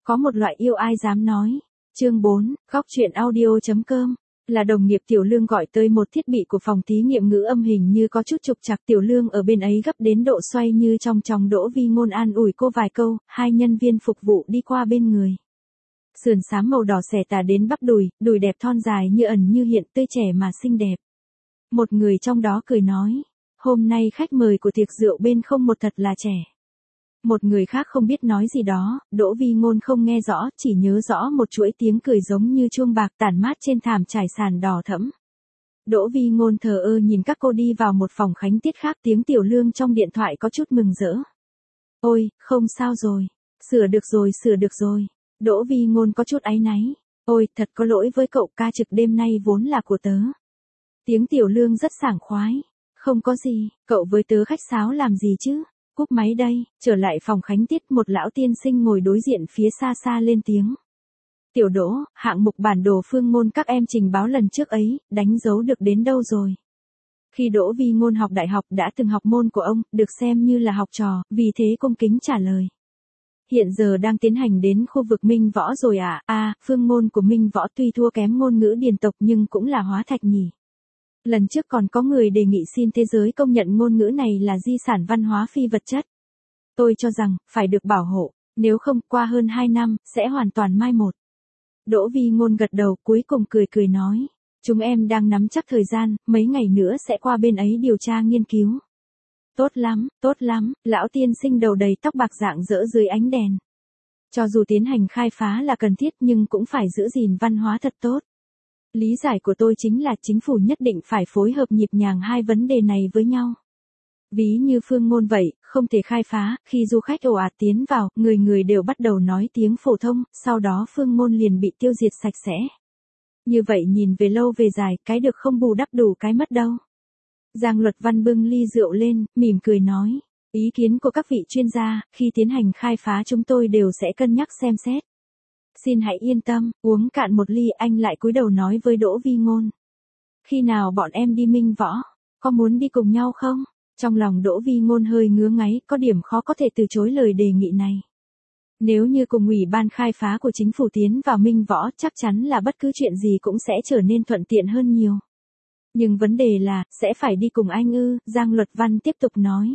Có một loại yêu ai dám nói. Chương 4, góc truyện audio.com. Là đồng nghiệp Tiểu Lương gọi tới một thiết bị của phòng thí nghiệm ngữ âm hình như có chút trục trặc. Tiểu Lương ở bên ấy gấp đến độ xoay như trong tròng. Đỗ Vi Ngôn an ủi cô vài câu, hai nhân viên phục vụ đi qua bên người. Sườn xám màu đỏ xẻ tà đến bắp đùi, đùi đẹp thon dài như ẩn như hiện, tươi trẻ mà xinh đẹp. Một người trong đó cười nói, hôm nay khách mời của tiệc rượu bên không một thật là trẻ. Một người khác không biết nói gì đó, Đỗ Vi Ngôn không nghe rõ, chỉ nhớ rõ một chuỗi tiếng cười giống như chuông bạc tản mát trên thảm trải sàn đỏ thẫm. Đỗ Vi Ngôn thờ ơ nhìn các cô đi vào một phòng khánh tiết khác. Tiếng Tiểu Lương trong điện thoại có chút mừng rỡ. Ôi, không sao rồi. Sửa được rồi. Đỗ Vi Ngôn có chút áy náy. Ôi, thật có lỗi với cậu, ca trực đêm nay vốn là của tớ. Tiếng Tiểu Lương rất sảng khoái. Không có gì, cậu với tớ khách sáo làm gì chứ? Cúp máy đây. Trở lại phòng khánh tiết, một lão tiên sinh ngồi đối diện phía xa xa lên tiếng. Tiểu Đỗ, hạng mục bản đồ phương môn các em trình báo lần trước ấy, đánh dấu được đến đâu rồi? Khi Đỗ Vi Ngôn học đại học đã từng học môn của ông, được xem như là học trò, vì thế cung kính trả lời. Hiện giờ đang tiến hành đến khu vực Minh Võ rồi ạ. Phương môn của Minh Võ tuy thua kém ngôn ngữ điền tộc nhưng cũng là hóa thạch nhỉ. Lần trước còn có người đề nghị xin thế giới công nhận ngôn ngữ này là di sản văn hóa phi vật chất. Tôi cho rằng, phải được bảo hộ, nếu không qua hơn 2 năm, sẽ hoàn toàn mai một. Đỗ Vi Ngôn gật đầu cuối cùng cười nói. Chúng em đang nắm chắc thời gian, mấy ngày nữa sẽ qua bên ấy điều tra nghiên cứu. Tốt lắm, lão tiên sinh đầu đầy tóc bạc rạng rỡ dưới ánh đèn. Cho dù tiến hành khai phá là cần thiết nhưng cũng phải giữ gìn văn hóa thật tốt. Lý giải của tôi chính là chính phủ nhất định phải phối hợp nhịp nhàng hai vấn đề này với nhau. Ví như phương ngôn vậy, không thể khai phá, khi du khách ồ ạt tiến vào, người đều bắt đầu nói tiếng phổ thông, sau đó phương ngôn liền bị tiêu diệt sạch sẽ. Như vậy nhìn về lâu về dài, cái được không bù đắp đủ cái mất đâu. Giang Luật Văn bưng ly rượu lên, mỉm cười nói, ý kiến của các vị chuyên gia, khi tiến hành khai phá chúng tôi đều sẽ cân nhắc xem xét. Xin hãy yên tâm, uống cạn một ly. Anh lại cúi đầu nói với Đỗ Vi Ngôn. Khi nào bọn em đi Minh Võ, có muốn đi cùng nhau không? Trong lòng Đỗ Vi Ngôn hơi ngứa ngáy, có điểm khó có thể từ chối lời đề nghị này. Nếu như cùng ủy ban khai phá của chính phủ tiến vào Minh Võ, chắc chắn là bất cứ chuyện gì cũng sẽ trở nên thuận tiện hơn nhiều. Nhưng vấn đề là, sẽ phải đi cùng anh ư? Giang Luật Văn tiếp tục nói.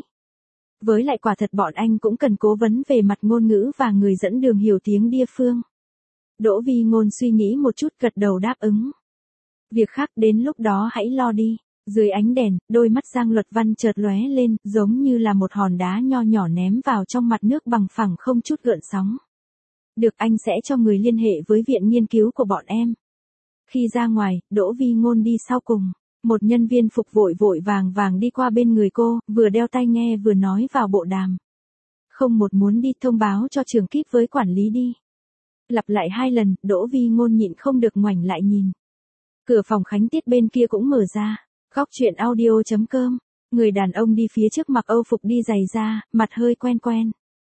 Với lại quả thật bọn anh cũng cần cố vấn về mặt ngôn ngữ và người dẫn đường hiểu tiếng địa phương. Đỗ Vi Ngôn suy nghĩ một chút gật đầu đáp ứng. Việc khác đến lúc đó hãy lo đi. Dưới ánh đèn, đôi mắt Giang Luật Văn chợt lóe lên, giống như là một hòn đá nho nhỏ ném vào trong mặt nước bằng phẳng không chút gợn sóng. Được, anh sẽ cho người liên hệ với viện nghiên cứu của bọn em. Khi ra ngoài, Đỗ Vi Ngôn đi sau cùng. Một nhân viên phục vội vàng đi qua bên người cô, vừa đeo tai nghe vừa nói vào bộ đàm. Không một muốn đi thông báo cho trường kíp với quản lý đi. Lặp lại 2 lần, Đỗ Vi Ngôn nhịn không được ngoảnh lại nhìn. Cửa phòng khánh tiết bên kia cũng mở ra. Góc truyện audio.com. Người đàn ông đi phía trước mặc Âu phục đi giày da, mặt hơi quen.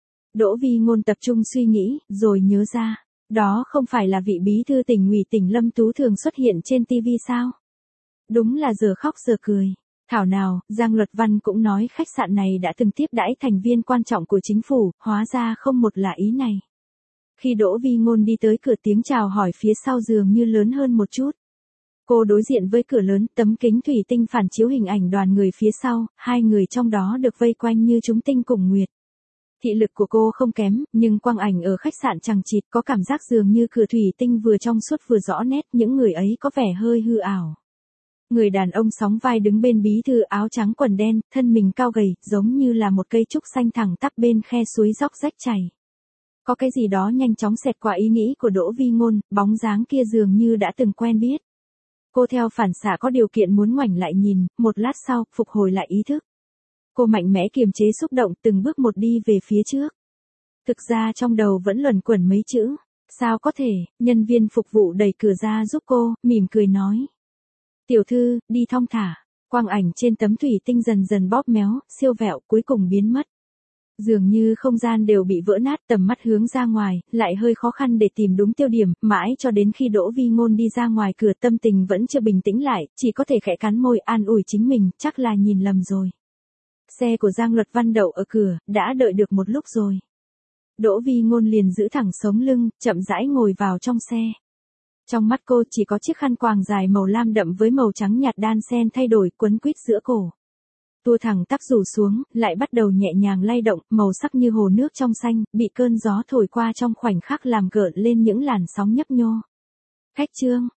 Đỗ Vi Ngôn tập trung suy nghĩ, rồi nhớ ra. Đó không phải là vị bí thư tỉnh ủy tỉnh Lâm Tú thường xuất hiện trên TV sao? Đúng là giờ khóc giờ cười. Thảo nào, Giang Luật Văn cũng nói khách sạn này đã từng tiếp đãi thành viên quan trọng của chính phủ, hóa ra không một là ý này. Khi Đỗ Vi Ngôn đi tới cửa, tiếng chào hỏi phía sau dường như lớn hơn một chút. Cô đối diện với cửa lớn, tấm kính thủy tinh phản chiếu hình ảnh đoàn người phía sau, 2 người trong đó được vây quanh như chúng tinh cùng nguyệt. Thị lực của cô không kém, nhưng quang ảnh ở khách sạn chằng chịt, có cảm giác dường như cửa thủy tinh vừa trong suốt vừa rõ nét, những người ấy có vẻ hơi hư ảo. Người đàn ông sóng vai đứng bên bí thư áo trắng quần đen, thân mình cao gầy, giống như là một cây trúc xanh thẳng tắp bên khe suối róc rách chảy. Có cái gì đó nhanh chóng xẹt qua ý nghĩ của Đỗ Vi Ngôn, bóng dáng kia dường như đã từng quen biết. Cô theo phản xạ có điều kiện muốn ngoảnh lại nhìn, một lát sau, phục hồi lại ý thức. Cô mạnh mẽ kiềm chế xúc động, từng bước một đi về phía trước. Thực ra trong đầu vẫn luẩn quẩn mấy chữ. Sao có thể? Nhân viên phục vụ đẩy cửa ra giúp cô, mỉm cười nói. Tiểu thư, đi thong thả. Quang ảnh trên tấm thủy tinh dần dần bóp méo, siêu vẹo, cuối cùng biến mất. Dường như không gian đều bị vỡ nát, tầm mắt hướng ra ngoài, lại hơi khó khăn để tìm đúng tiêu điểm, mãi cho đến khi Đỗ Vi Ngôn đi ra ngoài cửa tâm tình vẫn chưa bình tĩnh lại, chỉ có thể khẽ cắn môi an ủi chính mình, chắc là nhìn lầm rồi. Xe của Giang Luật Văn đậu ở cửa, đã đợi được một lúc rồi. Đỗ Vi Ngôn liền giữ thẳng sống lưng, chậm rãi ngồi vào trong xe. Trong mắt cô chỉ có chiếc khăn quàng dài màu lam đậm với màu trắng nhạt đan xen thay đổi quấn quýt giữa cổ. Tua thẳng tắp rủ xuống, lại bắt đầu nhẹ nhàng lay động, màu sắc như hồ nước trong xanh, bị cơn gió thổi qua trong khoảnh khắc làm gợn lên những làn sóng nhấp nhô. Khách trương,